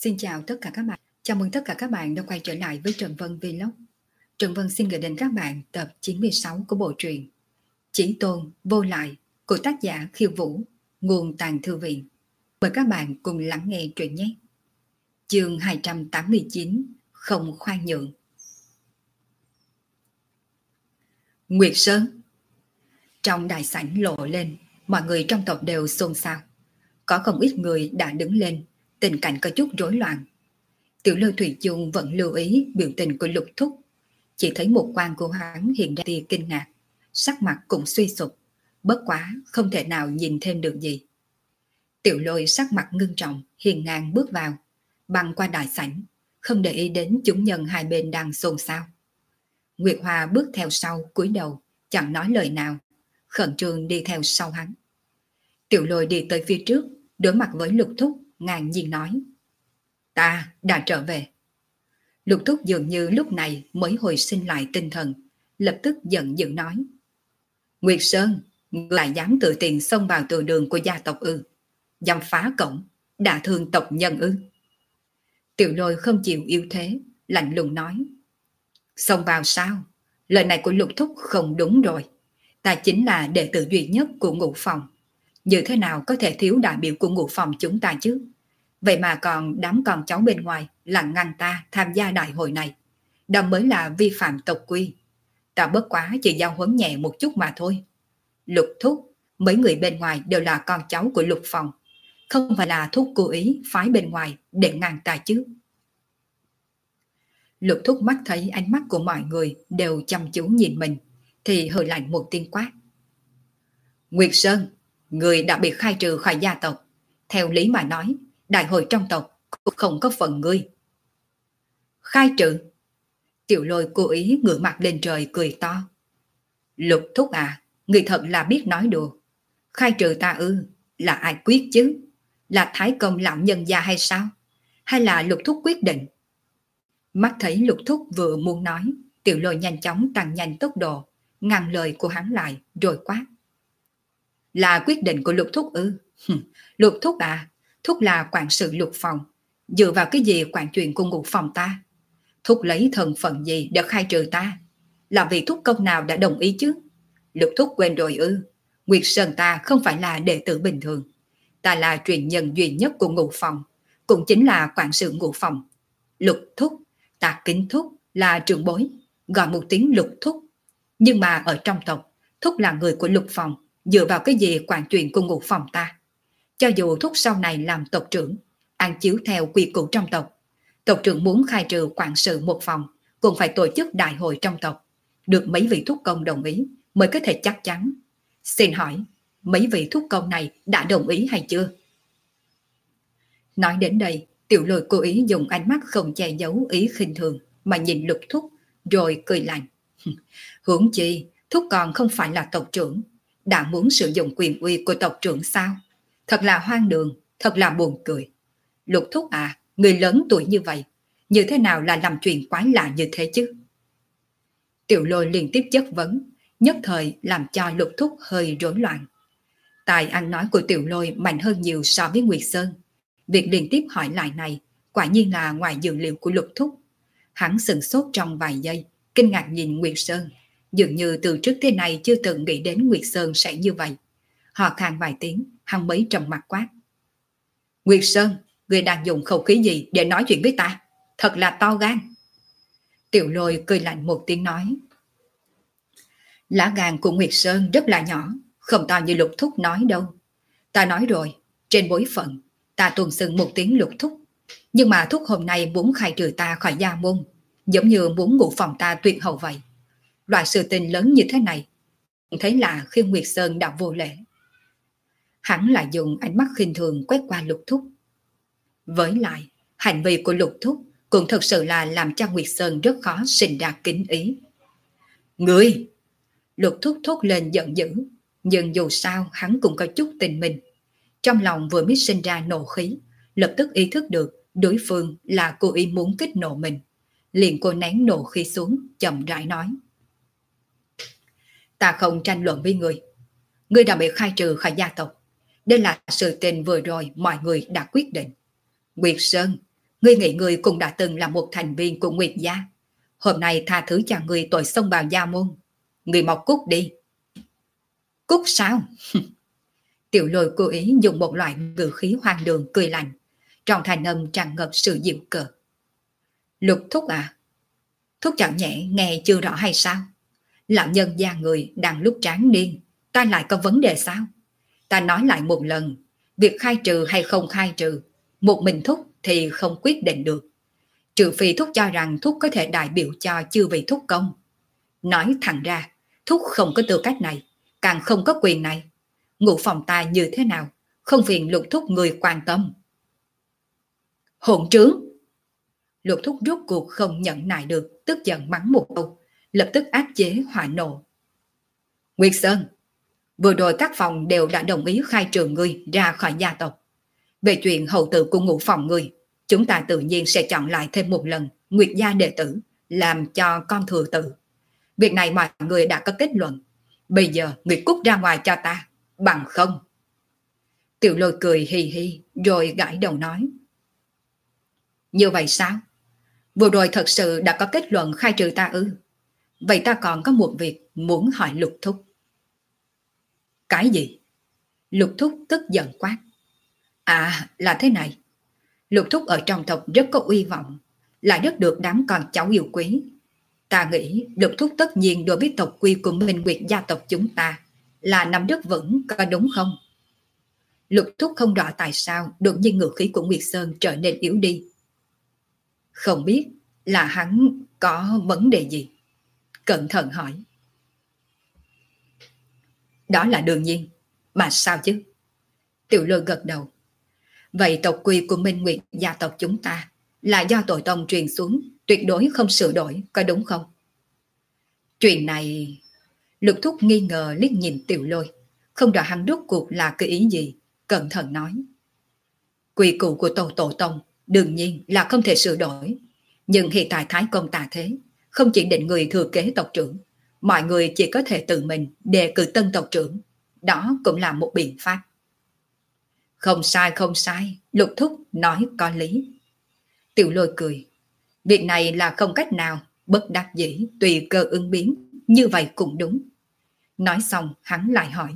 Xin chào tất cả các bạn. Chào mừng tất cả các bạn đã quay trở lại với Trần Vân Vlog. Trần Vân xin gửi đến các bạn tập 96 của bộ truyện Chí Tôn Vô Lại của tác giả Khiêu Vũ, nguồn Tàng Thư Viện. Mời các bạn cùng lắng nghe truyện nhé. Chương 289, không khoan nhượng. Nguyệt Sơn. Trong đại sảnh lộ lên, mọi người trong tộc đều xôn xao. Có không ít người đã đứng lên, tình cảnh có chút rối loạn. Tiểu Lôi Thủy Chung vẫn lưu ý biểu tình của Lục Thúc, chỉ thấy một quan của hắn hiện ra tia kinh ngạc, sắc mặt cũng suy sụp, bất quá không thể nào nhìn thêm được gì. Tiểu Lôi sắc mặt ngưng trọng, hiên ngang bước vào, băng qua đại sảnh, không để ý đến chúng nhân hai bên đang xôn xao. Nguyệt Hoa bước theo sau, cúi đầu, chẳng nói lời nào, khẩn trương đi theo sau hắn. Tiểu Lôi đi tới phía trước, đối mặt với Lục Thúc, ngang nhiên nói: "Ta đã trở về." Lục Thúc dường như lúc này mới hồi sinh lại tinh thần, lập tức giận dữ nói: "Nguyệt Sơn, ngươi lại dám tự tiện xông vào từ đường của gia tộc ư? Dám phá cổng, đả thương tộc nhân ư?" Tiểu Lôi không chịu yếu thế, lạnh lùng nói: "Xông vào sao? Lời này của Lục Thúc không đúng rồi. Ta chính là đệ tử duy nhất của Ngũ Phòng. Như thế nào có thể thiếu đại biểu của Ngũ Phòng chúng ta chứ? Vậy mà còn đám con cháu bên ngoài là ngăn ta tham gia đại hội này. Đó mới là vi phạm tộc quy. Ta bất quá chỉ giao huấn nhẹ một chút mà thôi. Lục Thúc, mấy người bên ngoài đều là con cháu của Lục Phòng. Không phải là Thúc cố ý phái bên ngoài để ngăn ta chứ." Lục Thúc mắt thấy ánh mắt của mọi người đều chăm chú nhìn mình, thì hừ lạnh một tiếng quát: "Nguyệt Sơn, người đã bị khai trừ khỏi gia tộc. Theo lý mà nói, đại hội trong tộc cũng không có phần ngươi." "Khai trừ?" Tiểu Lôi cố ý ngửa mặt lên trời cười to: "Lục Thúc à, người thật là biết nói đùa. Khai trừ ta ư? Là ai quyết chứ? Là Thái Công lão nhân gia hay sao? Hay là Lục Thúc quyết định?" Mắt thấy Lục Thúc vừa muốn nói, Tiểu Lôi nhanh chóng tăng nhanh tốc độ, ngăn lời của hắn lại rồi quát: "Là quyết định của Lục Thúc ư? Lục Thúc à, Thúc là quản sự Lục Phòng, dựa vào cái gì quản chuyện của Ngũ Phòng ta? Thúc lấy thân phận gì để khai trừ ta? Là vì Thúc công nào đã đồng ý chứ? Lục Thúc quên rồi ư? Nguyệt Sơn ta không phải là đệ tử bình thường. Ta là truyền nhân duy nhất của Ngũ Phòng, cũng chính là quản sự Ngũ Phòng. Lục Thúc, ta kính Thúc là trưởng bối, gọi một tiếng Lục Thúc. Nhưng mà ở trong tộc, Thúc là người của Lục Phòng, dựa vào cái gì quản chuyện của Ngũ Phòng ta? Cho dù Thúc sau này làm tộc trưởng, ăn chiếu theo quy củ trong tộc, tộc trưởng muốn khai trừ quản sự một phòng, cũng phải tổ chức đại hội trong tộc, được mấy vị thúc công đồng ý mới có thể chắc chắn. Xin hỏi, mấy vị thúc công này đã đồng ý hay chưa?" Nói đến đây, Tiểu Lôi cố ý dùng ánh mắt không che giấu ý khinh thường mà nhìn Lục Thúc, rồi cười lạnh: "Huống chi, Thúc còn không phải là tộc trưởng, đã muốn sử dụng quyền uy của tộc trưởng sao? Thật là hoang đường, thật là buồn cười. Lục Thúc à, người lớn tuổi như vậy, như thế nào là làm chuyện quái lạ như thế chứ?" Tiểu Lôi liên tiếp chất vấn, nhất thời làm cho Lục Thúc hơi rối loạn. Tài ăn nói của Tiểu Lôi mạnh hơn nhiều so với Nguyệt Sơn. Việc liên tiếp hỏi lại này quả nhiên là ngoài dự liệu của Lục Thúc. Hắn sửng sốt trong vài giây, kinh ngạc nhìn Nguyệt Sơn, dường như từ trước thế này chưa từng nghĩ đến Nguyệt Sơn sẽ như vậy. Họ khan vài tiếng, hắn mới trầm mặt quát: "Nguyệt Sơn, người đang dùng khẩu khí gì để nói chuyện với ta? Thật là to gan." Tiểu Lôi cười lạnh một tiếng nói: "Lá gan của Nguyệt Sơn rất là nhỏ, không to như Lục Thúc nói đâu. Ta nói rồi, trên bối phận, ta tuân xưng một tiếng Lục Thúc. Nhưng mà Thúc hôm nay muốn khai trừ ta khỏi gia môn, giống như muốn Ngũ Phòng ta tuyệt hậu vậy. Loại sự tình lớn như thế này, thấy là khi Nguyệt Sơn đã vô lễ." Hắn lại dùng ánh mắt khinh thường quét qua Lục Thúc. Với lại, hành vi của Lục Thúc cũng thật sự là làm cho Nguyệt Sơn rất khó sinh ra kính ý. "Ngươi!" Lục Thúc thốt lên giận dữ, nhưng dù sao hắn cũng có chút tình mình. Trong lòng vừa mới sinh ra nộ khí, lập tức ý thức được đối phương là cố ý muốn kích nộ mình. Liền cô nén nộ khí xuống, chậm rãi nói: "Ta không tranh luận với ngươi. Ngươi đã bị khai trừ khỏi gia tộc. Đây là sự tình vừa rồi mọi người đã quyết định. Nguyệt Sơn, Ngươi nghĩ ngươi cũng đã từng là một thành viên của Nguyệt gia. Hôm nay tha thứ cho ngươi tội xông vào gia môn. Ngươi mau cút đi. Cút sao? Tiểu Lôi cố ý dùng một loại ngữ khí hoang đường cười lạnh, trong thanh âm tràn ngập sự giễu cợt. Lục thúc à? Thúc chẳng nhẽ nghe chưa rõ hay sao? Lão nhân gia người đang lúc tráng niên, ta lại có vấn đề sao? Ta nói lại một lần, việc khai trừ hay không khai trừ, một mình thúc thì không quyết định được. Trừ phi thúc cho rằng thúc có thể đại biểu cho chư vị thúc công. Nói thẳng ra, thúc không có tư cách này, càng không có quyền này. Ngụ phòng ta như thế nào, không phiền Lục thúc người quan tâm. Hỗn trướng! Lục thúc rốt cuộc không nhẫn nại được, tức giận mắng một câu, lập tức áp chế hỏa nộ. Nguyệt Sơn, vừa rồi các phòng đều đã đồng ý khai trừ ngươi ra khỏi gia tộc. Về chuyện hậu tự của ngũ phòng ngươi, chúng ta tự nhiên sẽ chọn lại thêm một lần Nguyệt gia đệ tử làm cho con thừa tự. Việc này mọi người đã có kết luận. Bây giờ Nguyệt cút ra ngoài cho ta, bằng không. Tiểu Lôi cười hì hì rồi gãi đầu nói. Như vậy sao? Vừa rồi thật sự đã có kết luận khai trừ ta ư? Vậy ta còn có một việc muốn hỏi Lục thúc. Cái gì? Lục thúc tức giận quát. À, là thế này. Lục thúc ở trong tộc rất có uy vọng, lại rất được đám con cháu yêu quý. Ta nghĩ Lục thúc tất nhiên đối với tộc quy của Minh Nguyệt gia tộc chúng ta là nắm rất vững, có đúng không? Lục thúc không rõ tại sao đột nhiên ngữ khí của Nguyệt Sơn trở nên yếu đi. Không biết là hắn có vấn đề gì? Cẩn thận hỏi. Đó là đương nhiên, mà sao chứ? Tiểu Lôi gật đầu. Vậy tộc quy của Minh Nguyệt gia tộc chúng ta là do tổ tông truyền xuống, tuyệt đối không sửa đổi, có đúng không? Chuyện này... Lục thúc nghi ngờ liếc nhìn Tiểu Lôi, không rõ hắn rốt cuộc là cái ý gì, cẩn thận nói. Quy củ của tổ tông đương nhiên là không thể sửa đổi, nhưng hiện tại Thái Công tà thế, không chỉ định người thừa kế tộc trưởng, mọi người chỉ có thể tự mình đề cử tân tộc trưởng, đó cũng là một biện pháp. Không sai không sai, Lục thúc nói có lý. Tiểu Lôi cười. Việc này là không cách nào, bất đắc dĩ, tùy cơ ứng biến, như vậy cũng đúng. Nói xong hắn lại hỏi.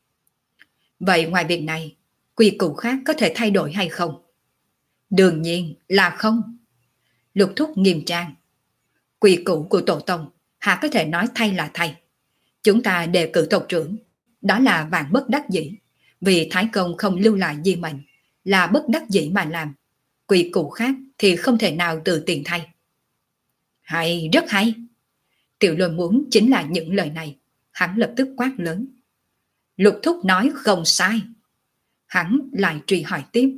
Vậy ngoài việc này, quy củ khác có thể thay đổi hay không? Đương nhiên là không. Lục thúc nghiêm trang. Quy củ của tổ tông, hạ có thể nói thay là thay. Chúng ta đề cử tộc trưởng, đó là vạn bất đắc dĩ. Vì Thái Công không lưu lại di mệnh, là bất đắc dĩ mà làm. Quy củ khác thì không thể nào tự tiện thay. Hay, rất hay. Tiểu Lôi muốn chính là những lời này. Hắn lập tức quát lớn. Lục thúc nói không sai. Hắn lại truy hỏi tiếp.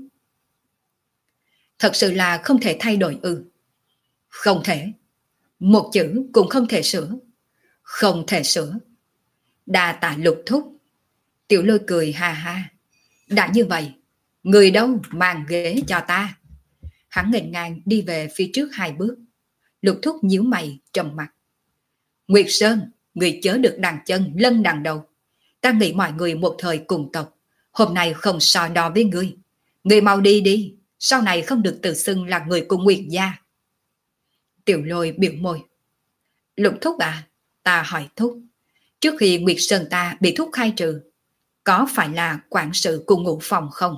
Thật sự là không thể thay đổi ư? Không thể. Một chữ cũng không thể sửa. Không thể sửa. Đa tạ Lục thúc. Tiểu Lôi cười ha ha. Đã như vậy, người đâu mang ghế cho ta. Hắn nghênh ngang đi về phía trước 2 bước. Lục thúc nhíu mày trầm mặt. Nguyệt Sơn, người chớ được đằng chân lân đằng đầu. Ta nghĩ mọi người một thời cùng tộc, hôm nay không so đo với ngươi. Ngươi mau đi đi, sau này không được tự xưng là người của Nguyệt gia. Tiểu Lôi biểu môi. Lục thúc à, ta hỏi thúc. Trước khi Nguyệt Sơn ta bị thúc khai trừ, có phải là quản sự của ngũ phòng không?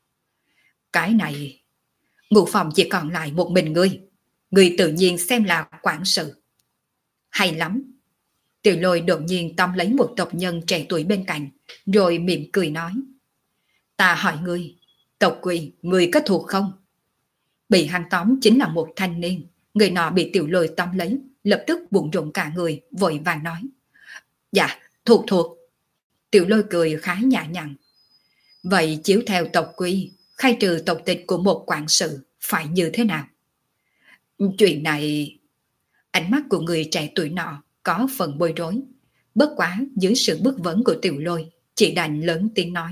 Cái này, ngũ phòng chỉ còn lại một mình ngươi. Ngươi tự nhiên xem là quản sự. Hay lắm. Tiểu Lôi đột nhiên tóm lấy một tộc nhân trẻ tuổi bên cạnh, rồi mỉm cười nói. Ta hỏi ngươi, tộc quy, ngươi có thuộc không? Bị hắn tóm chính là một thanh niên. Người nọ bị Tiểu Lôi tóm lấy, lập tức bụng rụng cả người, vội vàng nói. Dạ, thuộc. Tiểu Lôi cười khá nhã nhặn. Vậy chiếu theo tộc quy, khai trừ tộc tịch của một quản sự phải như thế nào? Chuyện này... Ánh mắt của người trẻ tuổi nọ có phần bối rối. Bất quá dưới sự bức vấn của Tiểu Lôi, chỉ đành lớn tiếng nói.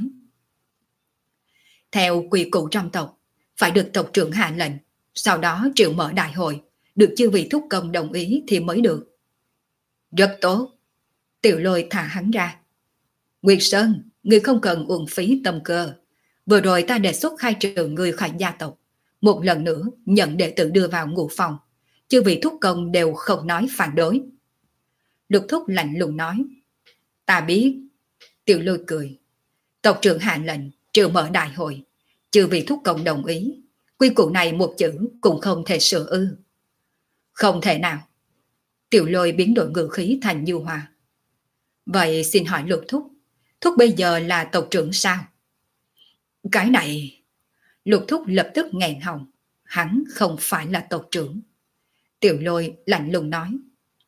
Theo quy củ trong tộc, phải được tộc trưởng hạ lệnh, sau đó triệu mở đại hội, được chư vị thúc công đồng ý thì mới được. Rất tốt. Tiểu Lôi thả hắn ra. Nguyệt Sơn, ngươi không cần uổng phí tâm cơ. Vừa rồi ta đề xuất khai trừ ngươi khỏi gia tộc, Một lần nữa nhận đệ tử đưa vào ngũ phòng. Chư vị thúc công đều không nói phản đối. Lục thúc lạnh lùng nói, ta biết. Tiểu Lôi cười, tộc trưởng hạ lệnh trừ mở đại hội, chư vị thúc công đồng ý, quy củ này một chữ cũng không thể sửa ư? Không thể nào. Tiểu Lôi biến đổi ngữ khí thành nhu hòa. Vậy xin hỏi Lục thúc, thúc bây giờ là tộc trưởng sao? Cái này... Lục thúc lập tức nghẹn họng, hắn không phải là tộc trưởng. Tiểu Lôi lạnh lùng nói,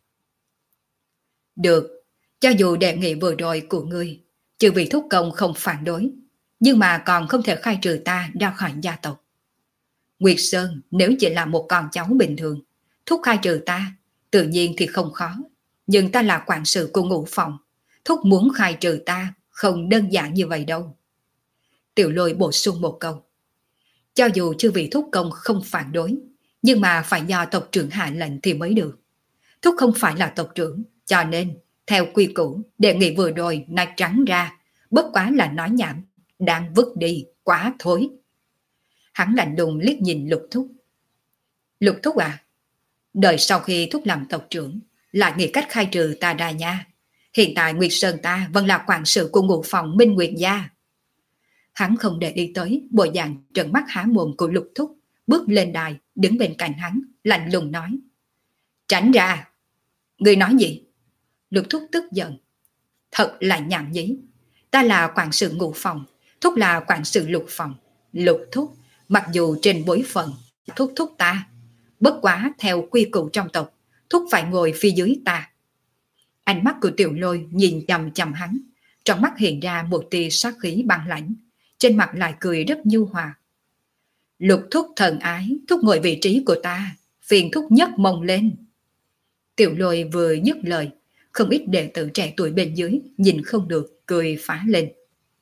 được, cho dù đề nghị vừa rồi của ngươi, chư vị thúc công không phản đối, nhưng mà còn không thể khai trừ ta ra khỏi gia tộc. Nguyệt Sơn nếu chỉ là một con cháu bình thường, thúc khai trừ ta, tự nhiên thì không khó. Nhưng ta là quản sự của ngũ phòng, thúc muốn khai trừ ta không đơn giản như vậy đâu. Tiểu Lôi bổ sung một câu. Cho dù chư vị thúc công không phản đối, nhưng mà phải do tộc trưởng hạ lệnh thì mới được. Thúc không phải là tộc trưởng, cho nên theo quy củ đề nghị vừa rồi nói trắng ra, bất quá là nói nhảm, đang vứt đi quá thối. Hắn lạnh lùng liếc nhìn Lục thúc. Lục thúc à, đợi sau khi thúc làm tộc trưởng lại nghĩ cách khai trừ ta ra nha. Hiện tại Nguyệt Sơn ta vẫn là quản sự của ngũ phòng Minh Nguyệt gia. Hắn không để ý tới bộ dạng trợn mắt há mồm của Lục thúc, bước lên đài đứng bên cạnh hắn lạnh lùng nói, tránh ra. Ngươi nói gì? Lục thúc tức giận. Thật là nhảm nhí. Ta là quản sự ngũ phòng, thúc là quản sự lục phòng. Lục thúc, mặc dù trên bối phận thúc ta, bất quá theo quy củ trong tộc, thúc phải ngồi phía dưới ta. Ánh mắt của Tiểu Lôi nhìn chằm chằm hắn, trong mắt hiện ra một tia sát khí băng lãnh, trên mặt lại cười rất nhu hòa. Lục thúc thần ái, thúc ngồi vị trí của ta, phiền thúc nhấc mông lên. Tiểu Lôi vừa dứt lời, không ít đệ tử trẻ tuổi bên dưới nhìn không được, cười phá lên.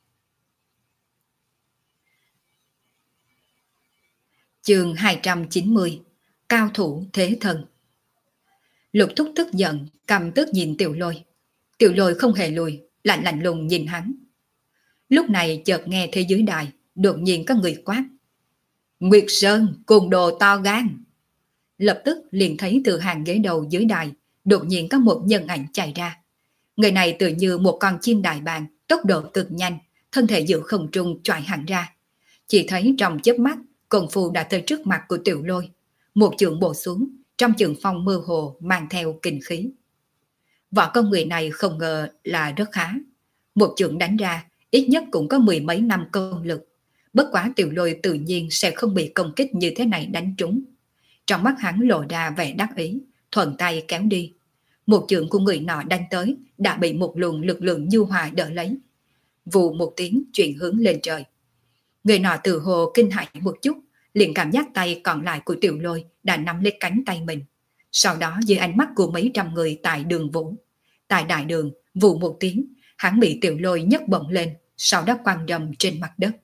Chương 290, cao thủ thế thần. Lục thúc tức giận, căm tức nhìn Tiểu Lôi. Tiểu Lôi không hề lùi, lạnh lạnh lùng nhìn hắn. Lúc này chợt nghe thế dưới đài, đột nhiên có người quát. Nguyệt Sơn cùng đồ to gan. Lập tức liền thấy từ hàng ghế đầu dưới đài, đột nhiên có một nhân ảnh chạy ra. Người này tự như một con chim đại bàng, tốc độ cực nhanh, thân thể giữa không trung choại hẳn ra. Chỉ thấy trong chớp mắt, công phu đã tới trước mặt của Tiểu Lôi. Một chưởng bổ xuống, trong chưởng phong mơ hồ mang theo kinh khí. Võ công người này không ngờ là rất khá. Một chưởng đánh ra, ít nhất cũng có mười mấy năm công lực. Bất quá Tiểu Lôi tự nhiên sẽ không bị công kích như thế này đánh trúng. Trong mắt hắn lộ ra vẻ đắc ý, thuận tay kéo đi. Một chưởng của người nọ đánh tới đã bị một luồng lực lượng nhu hòa đỡ lấy. Vù một tiếng chuyển hướng lên trời. Người nọ từ hồ kinh hãi một chút, liền cảm giác tay còn lại của Tiểu Lôi đã nắm lấy cánh tay mình. Sau đó dưới ánh mắt của mấy trăm người tại đường vũ. Tại đại đường, vù một tiếng, hắn bị Tiểu Lôi nhấc bổng lên, sau đó quăng rầm trên mặt đất.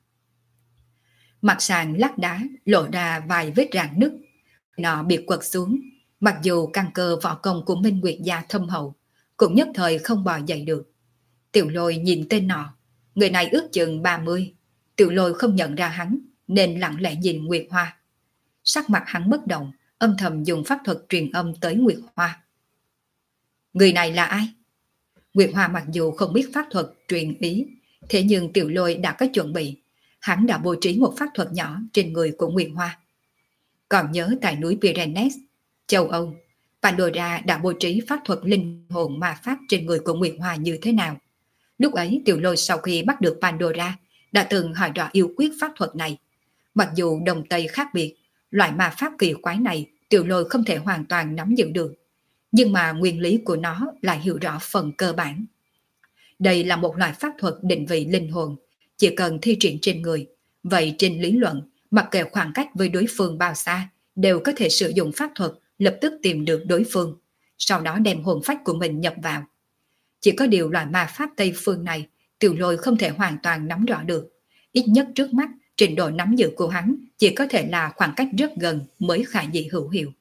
Mặt sàn lát đá lộ ra vài vết rạn nứt. Nọ bị quật xuống, mặc dù căn cơ võ công của Minh Nguyệt gia thâm hậu, cũng nhất thời không bò dậy được. Tiểu Lôi nhìn tên nọ, người này ước chừng 30. Tiểu Lôi không nhận ra hắn, nên lặng lẽ nhìn Nguyệt Hoa. Sắc mặt hắn bất động, âm thầm dùng pháp thuật truyền âm tới Nguyệt Hoa. Người này là ai? Nguyệt Hoa mặc dù không biết pháp thuật truyền ý, thế nhưng Tiểu Lôi đã có chuẩn bị. Hắn đã bố trí một pháp thuật nhỏ trên người của Nguyệt Hoa. Còn nhớ tại núi Pyrenees, châu Âu, Pandora đã bố trí pháp thuật linh hồn ma pháp trên người của Nguyệt Hoa như thế nào? Lúc ấy Tiểu Lôi sau khi bắt được Pandora đã từng hỏi rõ yêu quyết pháp thuật này. Mặc dù Đông Tây khác biệt, loại ma pháp kỳ quái này Tiểu Lôi không thể hoàn toàn nắm giữ được, nhưng mà nguyên lý của nó lại hiểu rõ phần cơ bản. Đây là một loại pháp thuật định vị linh hồn, chỉ cần thi triển trên người, vậy trên lý luận, mặc kệ khoảng cách với đối phương bao xa, đều có thể sử dụng pháp thuật lập tức tìm được đối phương, sau đó đem hồn phách của mình nhập vào. Chỉ có điều loại ma pháp Tây phương này, Tiểu Lôi không thể hoàn toàn nắm rõ được. Ít nhất trước mắt, trình độ nắm giữ của hắn chỉ có thể là khoảng cách rất gần mới khả dĩ hữu hiệu.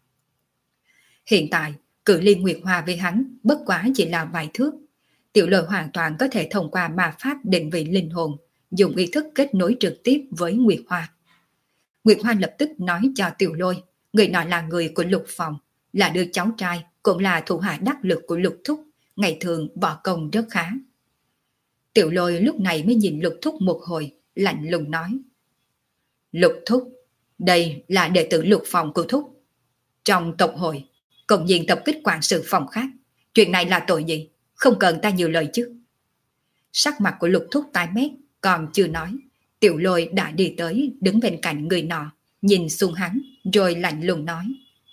Hiện tại, cự ly Nguyệt Hoa với hắn bất quá chỉ là vài thước. Tiểu Lôi hoàn toàn có thể thông qua ma pháp định vị linh hồn, dùng ý thức kết nối trực tiếp với Nguyệt Hoa. Nguyệt Hoa lập tức nói cho Tiểu Lôi, người nọ là người của Lục Phòng, là đứa cháu trai, cũng là thủ hạ đắc lực của Lục Thúc, ngày thường võ công rất khá. Tiểu Lôi lúc này mới nhìn Lục Thúc một hồi, lạnh lùng nói. Lục Thúc, đây là đệ tử Lục Phòng của Thúc. Trong tộc hội, công nhiên tập kích quản sự phòng khác. Chuyện này là tội gì? Không cần ta nhiều lời chứ. Sắc mặt của Lục Thúc tái mét, còn chưa nói. Tiểu Lôi đã đi tới, đứng bên cạnh người nọ, nhìn xuống hắn, rồi lạnh lùng nói.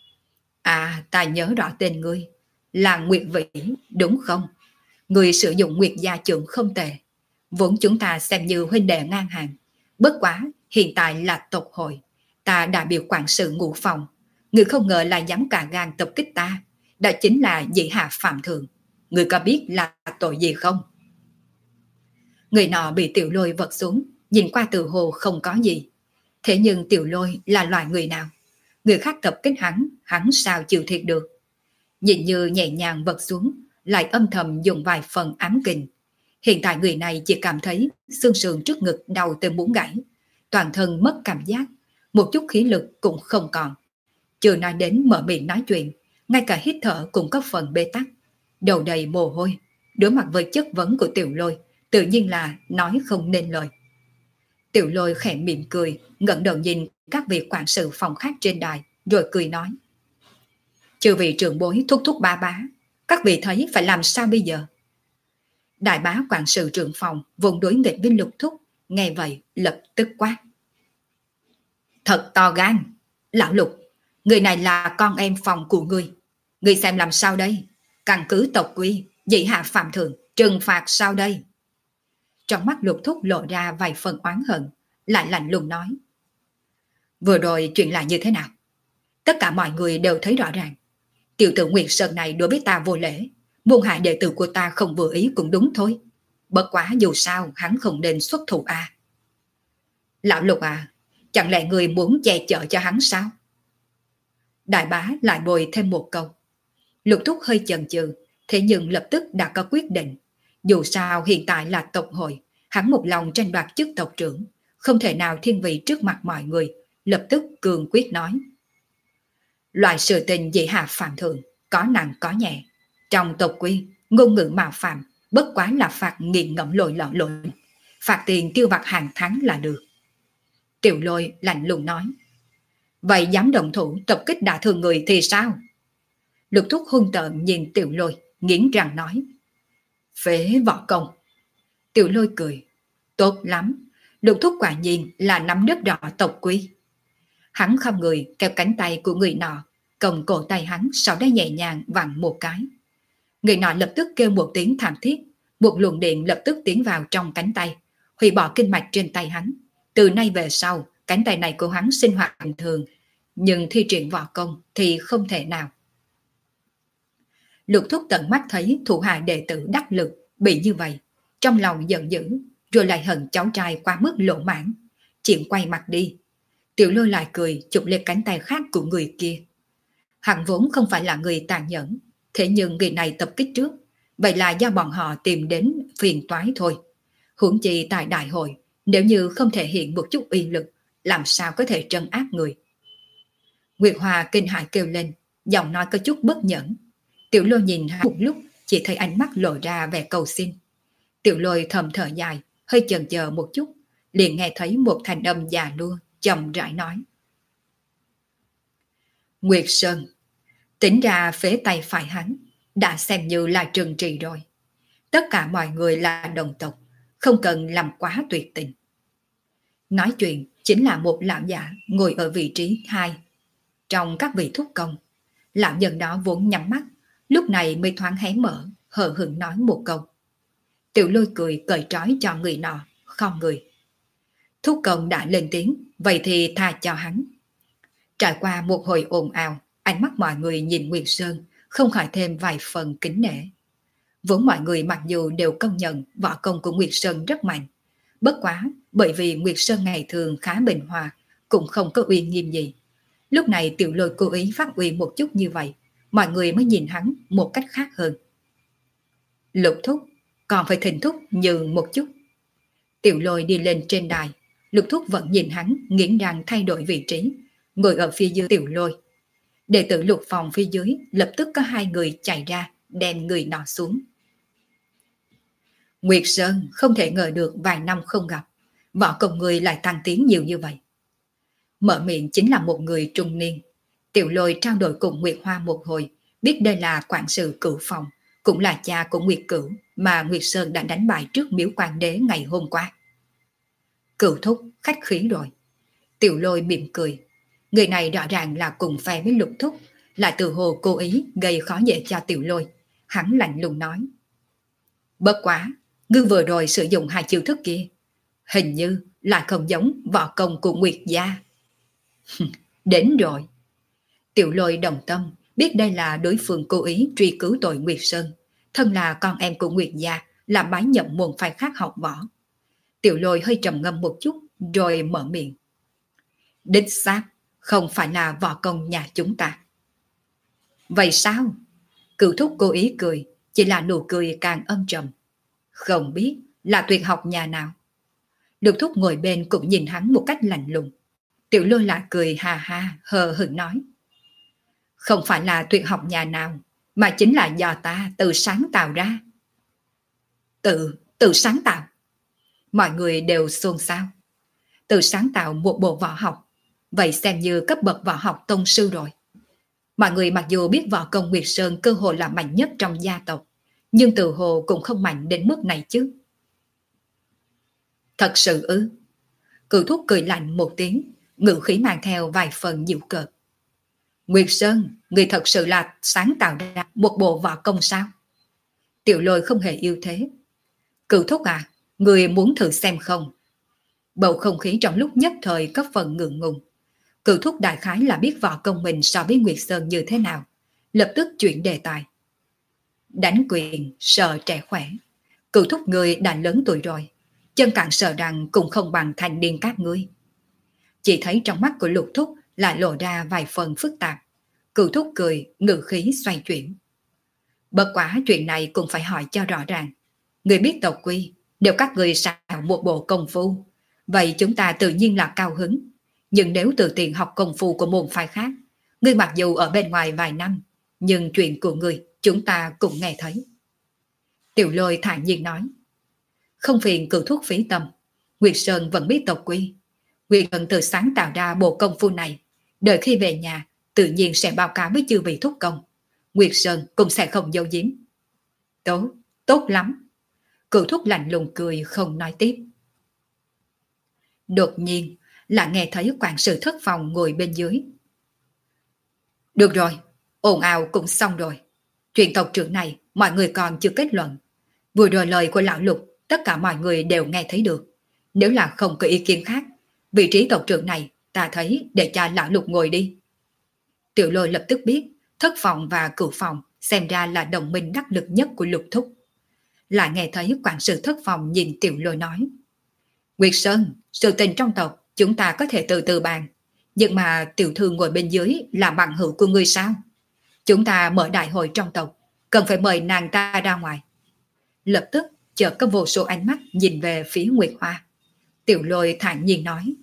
À, ta nhớ rõ tên ngươi, là Nguyệt Vĩ, đúng không? Ngươi sử dụng Nguyệt gia trưởng không tệ. Vốn chúng ta xem như huynh đệ ngang hàng. Bất quá, hiện tại là tộc hội. Ta đã biểu quản sự Ngũ Phòng. Ngươi không ngờ là dám cả gan tập kích ta. Đó chính là dị hạ phạm thượng. Ngươi có biết là tội gì không? Người nọ bị Tiểu Lôi vật xuống, nhìn qua từ hồ không có gì. Thế nhưng Tiểu Lôi là loại người nào? Người khác tập kích hắn sao chịu thiệt được? Nhìn như nhẹ nhàng vật xuống, lại âm thầm dùng vài phần ám kình. Hiện tại người này chỉ cảm thấy xương sườn trước ngực đau tới muốn gãy, toàn thân mất cảm giác, một chút khí lực cũng không còn. Chưa nói đến mở miệng nói chuyện, ngay cả hít thở cũng có phần bế tắc, đầu đầy mồ hôi. Đối mặt với chất vấn của Tiểu Lôi, tự nhiên là nói không nên lời. Tiểu Lôi khẽ mỉm cười, ngẩng đầu nhìn các vị quản sự phòng khác trên đài, rồi cười nói. Chư vị trưởng bối thúc thúc ba bá, các vị thấy phải làm sao bây giờ? Đại bá quản sự trưởng phòng vùng đối nghịch với Lục Thúc, nghe vậy lập tức quát. Thật to gan, lão Lục, người này là con em phòng của ngươi. Ngươi xem làm sao đây? Căn cứ tộc quy, dị hạ phạm thượng, trừng phạt sao đây? Trong mắt Lục Thúc lộ ra vài phần oán hận, lại lạnh lùng nói. Vừa rồi chuyện là như thế nào? Tất cả mọi người đều thấy rõ ràng. Tiểu tử Nguyệt Sơn này đối với ta vô lễ, môn hạ đệ tử của ta không vừa ý cũng đúng thôi. Bất quá dù sao hắn không nên xuất thủ à. Lão Lục à, chẳng lẽ người muốn che chở cho hắn sao? Đại bá lại bồi thêm một câu. Lục Thúc hơi chần chừ, thế nhưng lập tức đã có quyết định. Dù sao hiện tại là tộc hội, hắn một lòng tranh đoạt chức tộc trưởng, không thể nào thiên vị trước mặt mọi người, lập tức cường quyết nói. Loại sự tình dị hạ phạm thượng, có nặng có nhẹ. Trong tộc quy, ngôn ngữ mạo phạm, bất quá là phạt nghiền ngẫm lội lọ lội. Phạt tiền tiêu vặt hàng tháng là được. Tiểu Lôi lạnh lùng nói. Vậy dám động thủ tập kích đả thương người thì sao? Lục Thúc hung tợn nhìn Tiểu Lôi, nghiến răng nói. Phế võ công. Tiểu Lôi cười. Tốt lắm, Lục Thúc quả nhiên là nắm đất rõ tộc quy. Hắn không người kéo cánh tay của người nọ, cầm cổ tay hắn, sau đó nhẹ nhàng vặn một cái. Người nọ lập tức kêu một tiếng thảm thiết, một luồng điện lập tức tiến vào trong cánh tay, hủy bỏ kinh mạch trên tay hắn. Từ nay về sau, cánh tay này của hắn sinh hoạt bình thường, nhưng thi triển võ công thì không thể nào. Lục Thúc tận mắt thấy thủ hạ đệ tử đắc lực bị như vậy, trong lòng giận dữ, rồi lại hận cháu trai quá mức lỗ mãn, chuyện quay mặt đi. Tiểu Lôi lại cười chụp lên cánh tay khác của người kia. Hắn vốn không phải là người tàn nhẫn, thế nhưng người này tập kích trước, vậy là do bọn họ tìm đến phiền toái thôi. Huống chi tại đại hội, nếu như không thể hiện một chút uy lực, làm sao có thể trấn áp người. Nguyệt Hòa kinh hãi kêu lên, giọng nói có chút bất nhẫn. Tiểu Lôi nhìn hắn một lúc, chỉ thấy ánh mắt lộ ra vẻ cầu xin. Tiểu Lôi thầm thở dài, hơi chần chờ một chút, liền nghe thấy một thanh âm già nua chậm rãi nói. Nguyệt Sơn, tính ra phế tay phải hắn, đã xem như là trừng trị rồi. Tất cả mọi người là đồng tộc, không cần làm quá tuyệt tình. Nói chuyện chính là một lão giả ngồi ở vị trí 2. Trong các vị thúc công, lão nhân đó vốn nhắm mắt, lúc này mới thoáng hé mở, hờ hững nói một câu. Tiểu Lôi cười cởi trói cho người nọ, khom người. Thúc công đã lên tiếng, vậy thì tha cho hắn. Trải qua một hồi ồn ào, ánh mắt mọi người nhìn Nguyệt Sơn không khỏi thêm vài phần kính nể. Vốn mọi người mặc dù đều công nhận võ công của Nguyệt Sơn rất mạnh, bất quá bởi vì Nguyệt Sơn ngày thường khá bình hòa, cũng không có uy nghiêm gì. Lúc này Tiểu Lôi cố ý phát uy một chút như vậy, mọi người mới nhìn hắn một cách khác hơn. Lục Thúc, còn phải thỉnh thúc nhường một chút. Tiểu Lôi đi lên trên đài, Lục Thúc vẫn nhìn hắn, nghiến răng thay đổi vị trí, ngồi ở phía dưới Tiểu Lôi. Đệ tử Lục phòng phía dưới lập tức có hai người chạy ra, đem người nọ xuống. Nguyệt Sơn không thể ngờ được vài năm không gặp, võ công người lại tăng tiến nhiều như vậy. Mở miệng chính là một người trung niên. Tiểu Lôi trao đổi cùng Nguyệt Hoa một hồi, biết đây là quản sự Cửu phòng, cũng là cha của Nguyệt Cửu mà Nguyệt Sơn đã đánh bại trước miếu quan đế ngày hôm qua. Cửu thúc khách khí rồi. Tiểu Lôi mỉm cười. Người này rõ ràng là cùng phe với Lục Thúc, lại từ hồ cố ý gây khó dễ cho Tiểu Lôi. Hắn lạnh lùng nói. Bất quá, ngươi vừa rồi sử dụng hai chiêu thức kia, hình như là không giống võ công của Nguyệt gia. Đến rồi. Tiểu Lôi đồng tâm, biết đây là đối phương cố ý truy cứu tội Nguyệt Sơn, thân là con em của Nguyệt gia, là bái nhập môn phái khác học võ. Tiểu Lôi hơi trầm ngâm một chút, rồi mở miệng. Đích xác, không phải là võ công nhà chúng ta. Vậy sao? Cửu thúc cố ý cười, chỉ là nụ cười càng âm trầm. Không biết là tuyệt học nhà nào. Lục thúc ngồi bên cũng nhìn hắn một cách lạnh lùng. Tiểu Lôi lại cười hà ha, hờ hững nói. Không phải là tuyệt học nhà nào, mà chính là do ta tự sáng tạo ra. Tự sáng tạo. Mọi người đều xôn xao. Tự sáng tạo một bộ võ học, vậy xem như cấp bậc võ học tông sư rồi. Mọi người mặc dù biết võ công Nguyệt Sơn cơ hồ là mạnh nhất trong gia tộc, nhưng từ hồ cũng không mạnh đến mức này chứ. Thật sự ư? Cửu thúc cười lạnh một tiếng, ngữ khí mang theo vài phần giễu cợt. Nguyệt Sơn, người thật sự là sáng tạo ra một bộ võ công sao? Tiểu Lôi không hề yêu thế. Cửu thúc à, người muốn thử xem không? Bầu không khí trong lúc nhất thời có phần ngượng ngùng. Cửu thúc đại khái là biết võ công mình so với Nguyệt Sơn như thế nào, lập tức chuyển đề tài. Đánh quyền, sợ trẻ khỏe. Cửu thúc người đã lớn tuổi rồi, chân cẳng sợ rằng cũng không bằng thanh niên các ngươi. Chỉ thấy trong mắt của Lục thúc lại lộ ra vài phần phức tạp. Cửu thúc cười, ngữ khí xoay chuyển. Bất quá chuyện này cũng phải hỏi cho rõ ràng. Người biết tộc quy, đều các người xạo một bộ công phu, vậy chúng ta tự nhiên là cao hứng. Nhưng nếu tự tiện học công phu của môn phái khác, ngươi mặc dù ở bên ngoài vài năm, nhưng chuyện của ngươi chúng ta cũng nghe thấy. Tiểu Lôi thản nhiên nói. Không phiền cửu thúc phí tâm, Nguyệt Sơn vẫn biết tộc quy. Nguyệt Sơn tự sáng tạo ra bộ công phu này, đợi khi về nhà tự nhiên sẽ báo cáo với chư vị thúc công. Nguyệt Sơn cũng sẽ không giấu giếm. Tốt, tốt lắm. Cửu thúc lạnh lùng cười không nói tiếp. Đột nhiên là nghe thấy quản sự thất phòng ngồi bên dưới. Được rồi, ồn ào cũng xong rồi. Chuyện tộc trưởng này mọi người còn chưa kết luận. Vừa rồi lời của lão Lục tất cả mọi người đều nghe thấy được. Nếu là không có ý kiến khác, vị trí tộc trưởng này ta thấy để cho lão Lục ngồi đi. Tiểu Lôi lập tức biết thất phòng và cửu phòng xem ra là đồng minh đắc lực nhất của Lục thúc. Lại nghe thấy quản sự thất phòng nhìn Tiểu Lôi nói. Nguyệt Sơn, sự tình trong tộc chúng ta có thể từ từ bàn, nhưng mà tiểu thư ngồi bên dưới là bằng hữu của ngươi sao? Chúng ta mở đại hội trong tộc, cần phải mời nàng ta ra ngoài. Lập tức chợt có vô số ánh mắt nhìn về phía Nguyệt Hoa. Tiểu Lôi thản nhiên nói.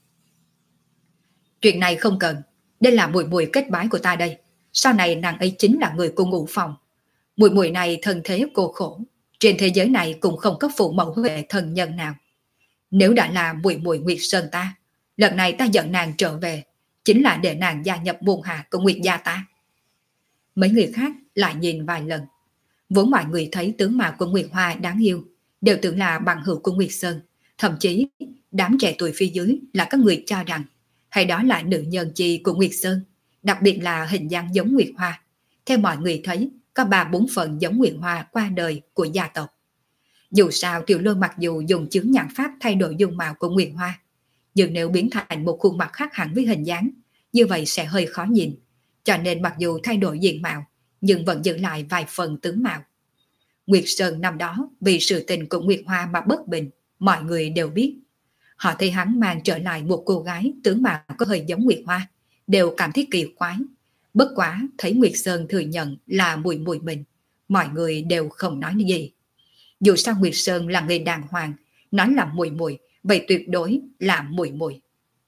Chuyện này không cần, đây là muội muội kết bái của ta đây. Sau này nàng ấy chính là người của Ngũ phòng. Muội muội này thân thế cô khổ, trên thế giới này cũng không có phụ mẫu huệ thân nhân nào. Nếu đã là muội muội Nguyệt Sơn ta, lần này ta dẫn nàng trở về, chính là để nàng gia nhập môn hạ của Nguyệt gia ta. Mấy người khác lại nhìn vài lần. Vốn mọi người thấy tướng mạo của Nguyệt Hoa đáng yêu, đều tưởng là bằng hữu của Nguyệt Sơn. Thậm chí, đám trẻ tuổi phía dưới là các người cho rằng, hay đó là nữ nhân chi của Nguyệt Sơn, đặc biệt là hình dáng giống Nguyệt Hoa. Theo mọi người thấy, có 3-4 phần giống Nguyệt Hoa qua đời của gia tộc. Dù sao Tiểu Lôi mặc dù dùng chướng nhãn pháp thay đổi dung mạo của Nguyệt Hoa, nhưng nếu biến thành một khuôn mặt khác hẳn với hình dáng, như vậy sẽ hơi khó nhìn. Cho nên mặc dù thay đổi diện mạo, nhưng vẫn giữ lại vài phần tướng mạo. Nguyệt Sơn năm đó vì sự tình của Nguyệt Hoa mà bất bình, mọi người đều biết. Họ thấy hắn mang trở lại một cô gái tướng mạo có hơi giống Nguyệt Hoa, đều cảm thấy kỳ quái. Bất quá thấy Nguyệt Sơn thừa nhận là muội muội mình, mọi người đều không nói gì. Dù sao Nguyệt Sơn là người đàng hoàng, nói là muội muội, vậy tuyệt đối là mùi mùi.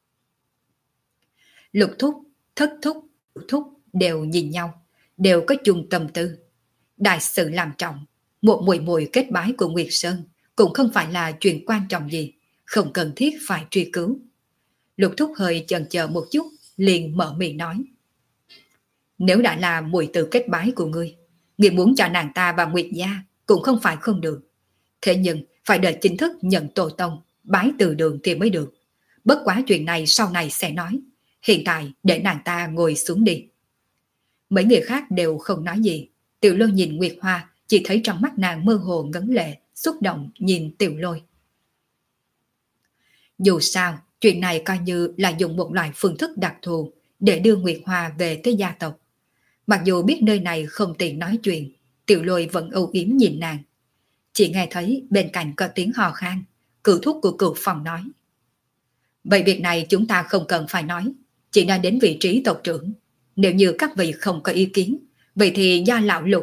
Lục thúc, thất thúc, thúc đều nhìn nhau, đều có chung tâm tư. Đại sự làm trọng, một mùi mùi kết bái của Nguyệt Sơn cũng không phải là chuyện quan trọng gì, không cần thiết phải truy cứu. Lục thúc hơi chần chờ một chút, liền mở miệng nói. Nếu đã là mùi từ kết bái của ngươi muốn cho nàng ta và Nguyệt gia cũng không phải không được. Thế nhưng phải đợi chính thức nhận tổ tông, bái từ đường thì mới được. Bất quá chuyện này sau này sẽ nói. Hiện tại để nàng ta ngồi xuống đi. Mấy người khác đều không nói gì. Tiểu Lôi nhìn Nguyệt Hoa, chỉ thấy trong mắt nàng mơ hồ ngấn lệ, xúc động nhìn Tiểu Lôi. Dù sao, chuyện này coi như là dùng một loại phương thức đặc thù để đưa Nguyệt Hoa về tới gia tộc. Mặc dù biết nơi này không tiện nói chuyện, Tiểu Lôi vẫn âu yếm nhìn nàng. Chỉ nghe thấy bên cạnh có tiếng hò khan, cựu thúc của cựu phòng nói. Vậy việc này chúng ta không cần phải nói, chỉ nên đến vị trí tộc trưởng. Nếu như các vị không có ý kiến, vậy thì do lão Lục...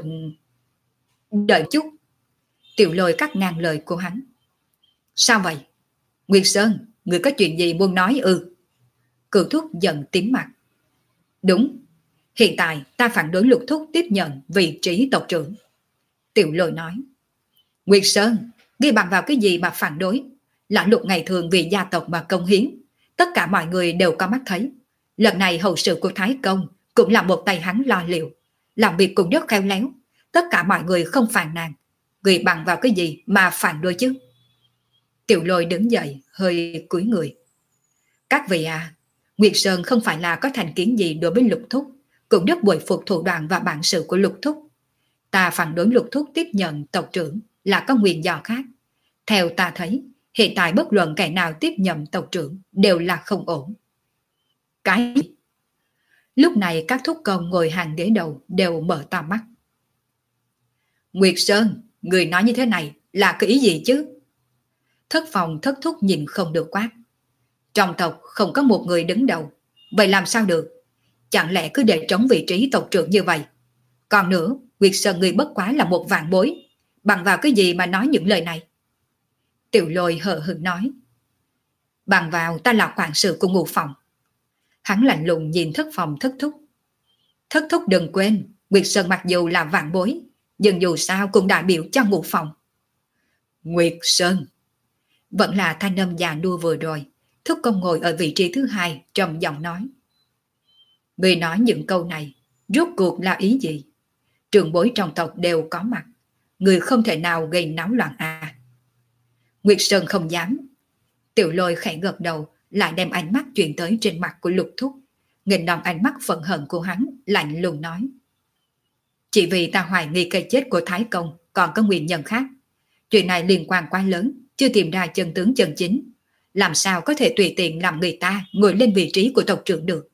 Đợi chút. Tiểu Lôi cắt ngang lời của hắn. Sao vậy? Nguyệt Sơn, người có chuyện gì muốn nói ư? Cựu thúc giận tím mặt. Đúng, hiện tại ta phản đối Lục thúc tiếp nhận vị trí tộc trưởng. Tiểu Lôi nói. Nguyệt Sơn, ghi bằng vào cái gì mà phản đối? Lão Lục ngày thường vì gia tộc mà công hiến, tất cả mọi người đều có mắt thấy. Lần này hậu sự của Thái Công cũng là một tay hắn lo liệu, làm việc cũng rất khéo léo, tất cả mọi người không phàn nàn. Ghi bằng vào cái gì mà phản đối chứ? Tiểu Lôi đứng dậy, hơi cúi người. Các vị à, Nguyệt Sơn không phải là có thành kiến gì đối với Lục thúc, cũng rất bội phục thủ đoạn và bản sự của Lục thúc. Ta phản đối Lục thúc tiếp nhận tộc trưởng là có nguyên do khác. Theo ta thấy, hiện tại bất luận kẻ nào tiếp nhận tộc trưởng đều là không ổn. Cái... Lúc này các thúc công ngồi hàng ghế đầu đều mở to mắt. Nguyệt Sơn, người nói như thế này là cái ý gì chứ? Thất phòng thất thúc nhìn không được quát. Trong tộc không có một người đứng đầu, vậy làm sao được? Chẳng lẽ cứ để trống vị trí tộc trưởng như vậy? Còn nữa, Nguyệt Sơn người bất quá là một vạn bối, bằng vào cái gì mà nói những lời này? Tiểu Lôi hờ hững nói. Bằng vào ta là quản sự của Ngũ phòng. Hắn lạnh lùng nhìn thất phòng thất thúc. Thất thúc đừng quên, Nguyệt Sơn mặc dù là vạn bối, nhưng dù sao cũng đại biểu cho Ngũ phòng. Nguyệt Sơn. Vẫn là thanh âm già nua vừa rồi. Thúc công ngồi ở vị trí thứ hai trầm giọng nói. Người nói những câu này, rốt cuộc là ý gì? Trường bối trong tộc đều có mặt, người không thể nào gây náo loạn à? Nguyệt Sơn không dám. Tiểu Lôi khẽ gật đầu, lại đem ánh mắt chuyển tới trên mặt của Lục thúc. Nhìn đòn ánh mắt phẫn hận của hắn, lạnh lùng nói. Chỉ vì ta hoài nghi cái chết của Thái Công còn có nguyên nhân khác. Chuyện này liên quan quá lớn, chưa tìm ra chân tướng chân chính. Làm sao có thể tùy tiện làm người ta ngồi lên vị trí của tộc trưởng được?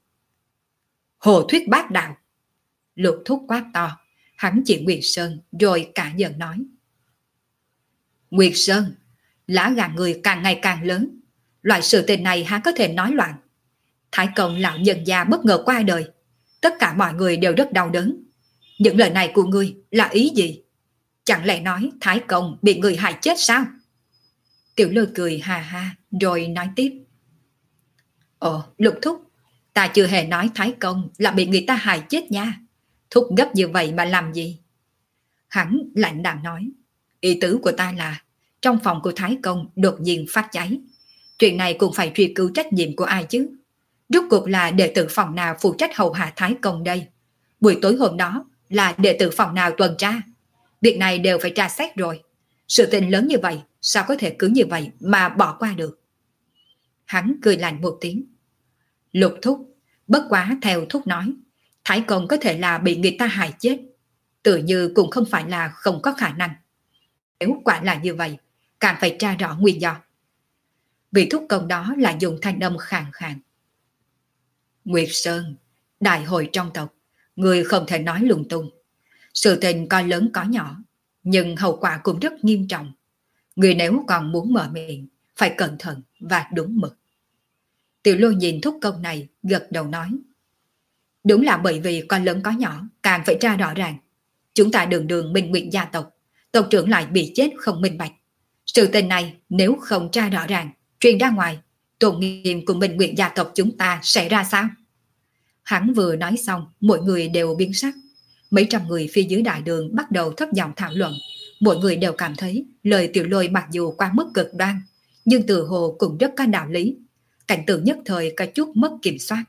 Hồ thuyết bác đạo. Lục thúc quát to. Hắn chỉ Nguyệt Sơn rồi cả giận nói. Nguyệt Sơn, lá gà người càng ngày càng lớn. Loại sự tình này hắn có thể nói loạn. Thái Công lão nhân gia bất ngờ qua đời. Tất cả mọi người đều rất đau đớn. Những lời này của ngươi là ý gì? Chẳng lẽ nói Thái Công bị người hại chết sao? Tiểu Lôi cười ha ha rồi nói tiếp. Ồ, Lục thúc, ta chưa hề nói Thái Công là bị người ta hại chết nha. Thúc gấp như vậy mà làm gì? Hắn lạnh đạm nói. Ý tứ của ta là trong phòng của Thái Công đột nhiên phát cháy. Chuyện này cũng phải truy cứu trách nhiệm của ai chứ? Rốt cuộc là đệ tử phòng nào phụ trách hầu hạ Thái Công đây? Buổi tối hôm đó là đệ tử phòng nào tuần tra? Việc này đều phải tra xét rồi. Sự tình lớn như vậy, sao có thể cứ như vậy mà bỏ qua được? Hắn cười lạnh một tiếng. Lục thúc, bất quá theo thúc nói, Thái Công có thể là bị người ta hại chết. Tự như cũng không phải là không có khả năng. Nếu quả là như vậy, càng phải tra rõ nguyên do. Vị thúc công đó là dùng thanh âm khàn khàn. Nguyệt Sơn, đại hội trong tộc, người không thể nói lung tung. Sự tình có lớn có nhỏ, nhưng hậu quả cũng rất nghiêm trọng. Người nếu còn muốn mở miệng, phải cẩn thận và đúng mực. Tiểu Lôi nhìn thúc công này, gật đầu nói. Đúng là bởi vì có lớn có nhỏ, càng phải tra rõ ràng. Chúng ta đường đường minh nguyện gia tộc, tộc trưởng lại bị chết không minh bạch. Sự tình này nếu không tra rõ ràng, Truyền ra ngoài, tôn nghiêm của Minh Nguyệt gia tộc chúng ta sẽ ra sao? Hắn vừa nói xong, mọi người đều biến sắc. Mấy trăm người phía dưới đại đường bắt đầu thấp giọng thảo luận. Mọi người đều cảm thấy lời Tiểu Lôi mặc dù quá mức cực đoan, nhưng từ hồ cũng rất có đạo lý. Cảnh tượng nhất thời có chút mất kiểm soát.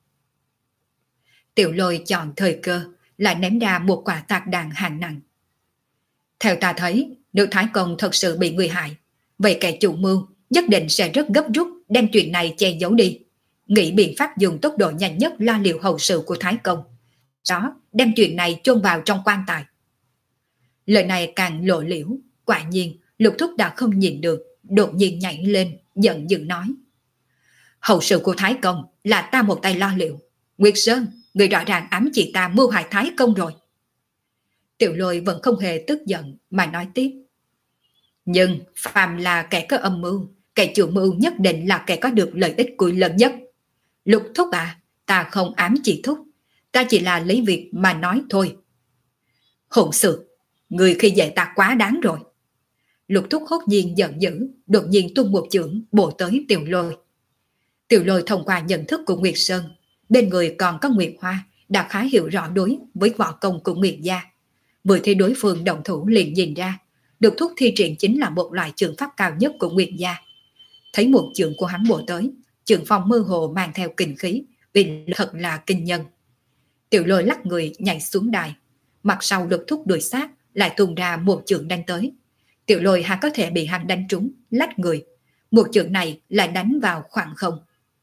Tiểu Lôi chọn thời cơ, lại ném ra một quả tạc đạn hạng nặng. Theo ta thấy, nữ Thái Công thật sự bị người hại. Vậy kẻ chủ mưu nhất định sẽ rất gấp rút đem chuyện này che giấu đi. Nghĩ biện pháp dùng tốc độ nhanh nhất lo liệu hậu sự của Thái Công. Đó, đem chuyện này chôn vào trong quan tài. Lời này càng lộ liễu, quả nhiên Lục Thúc đã không nhìn được, đột nhiên nhảy lên, giận dữ nói. Hậu sự của Thái Công là ta một tay lo liệu. Nguyệt Sơn, người rõ ràng ám chỉ ta mưu hại Thái Công rồi. Tiểu Lôi vẫn không hề tức giận mà nói tiếp. Nhưng phàm là kẻ có âm mưu, kẻ chủ mưu nhất định là kẻ có được lợi ích cuối lớn nhất. Lục Thúc à, ta không ám chỉ Thúc, ta chỉ là lấy việc mà nói thôi. Hỗn xược, người khi dạy ta quá đáng rồi. Lục Thúc hốt nhiên giận dữ, đột nhiên tung một chưởng bổ tới Tiểu Lôi. Tiểu Lôi thông qua nhận thức của Nguyệt Sơn, bên người còn có Nguyệt Hoa, đã khá hiểu rõ đối với võ công của Nguyệt gia. Vừa thấy đối phương động thủ liền nhìn ra, Lục Thúc thi triển chính là một loại trường pháp cao nhất của Nguyệt gia. Thấy một chưởng của hắn bổ tới, chưởng phong mơ hồ mang theo kinh khí, vì thật là kinh nhân. Tiểu Lôi lắc người nhảy xuống đài, mặt sau Lục Thúc đuổi sát, lại tung ra một chưởng đánh tới. Tiểu Lôi hà có thể bị hắn đánh trúng, lách người. Một chưởng này lại đánh vào khoảng không.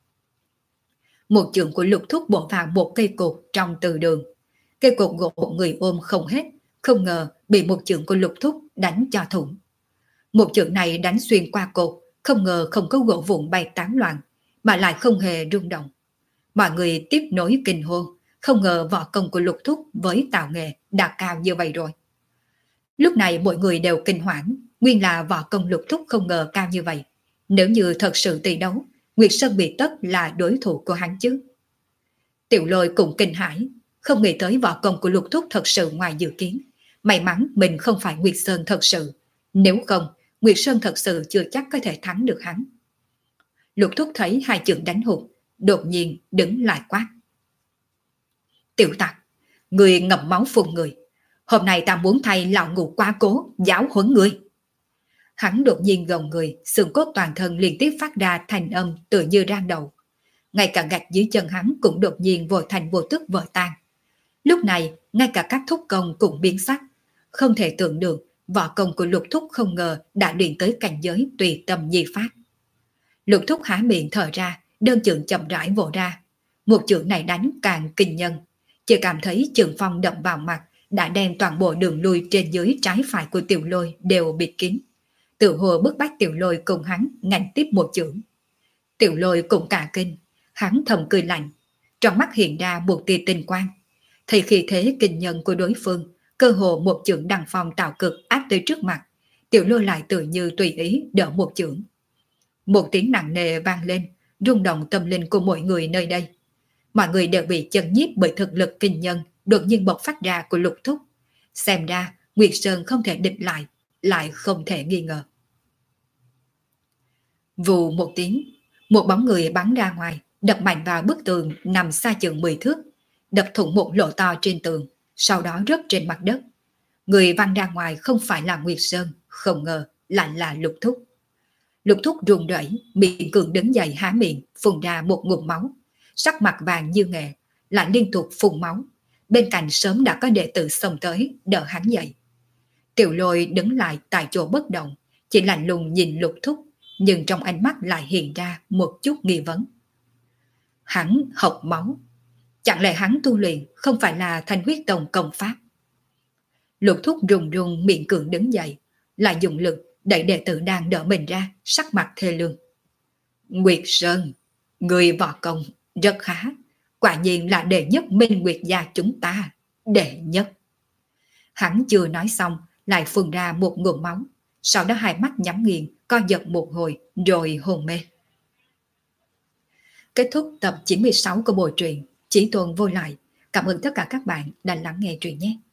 Một chưởng của Lục Thúc bổ vào một cây cột trong từ đường. Cây cột gỗ một người ôm không hết, không ngờ bị một chưởng của Lục Thúc đánh cho thủng. Một chưởng này đánh xuyên qua cột, không ngờ không có gỗ vụn bay tán loạn, mà lại không hề rung động. Mọi người tiếp nối kinh hô, không ngờ võ công của Lục Thúc với tạo nghệ đã cao như vậy rồi. Lúc này mọi người đều kinh hoảng, nguyên là võ công Lục Thúc không ngờ cao như vậy. Nếu như thật sự tỷ đấu, Nguyệt Sơn bị tất là đối thủ của hắn chứ. Tiểu Lôi cũng kinh hãi, không nghĩ tới võ công của Lục Thúc thật sự ngoài dự kiến. May mắn mình không phải Nguyệt Sơn thật sự, nếu không, Nguyệt Sơn thật sự chưa chắc có thể thắng được hắn. Lục Thúc thấy hai chưởng đánh hụt, đột nhiên đứng lại quát. Tiểu tặc, người ngậm máu phun người. Hôm nay ta muốn thay lão ngũ quá cố, giáo huấn người. Hắn đột nhiên gồng người, xương cốt toàn thân liên tiếp phát ra thành âm tựa như rang đầu. Ngay cả gạch dưới chân hắn cũng đột nhiên vội thành vô tức vỡ tan. Lúc này, ngay cả các thúc công cũng biến sắc. Không thể tưởng được, võ công của Lục Thúc không ngờ đã luyện tới cảnh giới tùy tâm nhi phát. Lục Thúc há miệng thở ra, đơn chưởng chậm rãi vỗ ra. Một chưởng này đánh càng kinh nhân. Chỉ cảm thấy chưởng phong đậm vào mặt, đã đem toàn bộ đường lui trên dưới trái phải của Tiểu Lôi đều bịt kín. Tự hồ bức bách Tiểu Lôi cùng hắn ngạnh tiếp một chưởng. Tiểu Lôi cũng cả kinh, hắn thầm cười lạnh, trong mắt hiện ra một tia tinh quang. Thấy khi thế kinh nhân của đối phương, cơ hồ một chưởng đằng phong tạo cực áp tới trước mặt, Tiểu Lôi lại tự như tùy ý đỡ một chưởng. Một tiếng nặng nề vang lên, rung động tâm linh của mọi người nơi đây. Mọi người đều bị chấn nhiếp bởi thực lực kinh nhân đột nhiên bộc phát ra của Lục Thúc. Xem ra Nguyệt Sơn không thể địch lại không thể nghi ngờ. Vù một tiếng, một bóng người bắn ra ngoài, đập mạnh vào bức tường nằm xa chừng 10 thước, đập thủng một lỗ to trên tường, sau đó rớt trên mặt đất. Người văng ra ngoài không phải là Nguyệt Sơn, không ngờ lại là Lục Thúc. Lục Thúc run rẩy, miệng cường đứng dậy há miệng, phun ra một ngụm máu, sắc mặt vàng như nghệ, lại liên tục phun máu. Bên cạnh sớm đã có đệ tử xông tới đỡ hắn dậy. Tiểu Lôi đứng lại tại chỗ bất động, chỉ lạnh lùng nhìn Lục Thúc, nhưng trong ánh mắt lại hiện ra một chút nghi vấn. Hắn học máu, chẳng lẽ hắn tu luyện không phải là Thanh Huyết Tông công pháp? Lục Thúc run run miệng cường đứng dậy, lại dùng lực đẩy đệ tử đang đỡ mình ra, sắc mặt thê lương. Nguyệt Sơn, người võ công rất khá, quả nhiên là đệ nhất Minh Nguyệt gia chúng ta, đệ nhất. Hắn chưa nói xong, lại phun ra một ngụm máu, sau đó hai mắt nhắm nghiền, co giật một hồi, rồi hôn mê. Kết thúc tập 96 của bộ truyện Chí Tôn Vô Lại. Cảm ơn tất cả các bạn đã lắng nghe truyện nhé.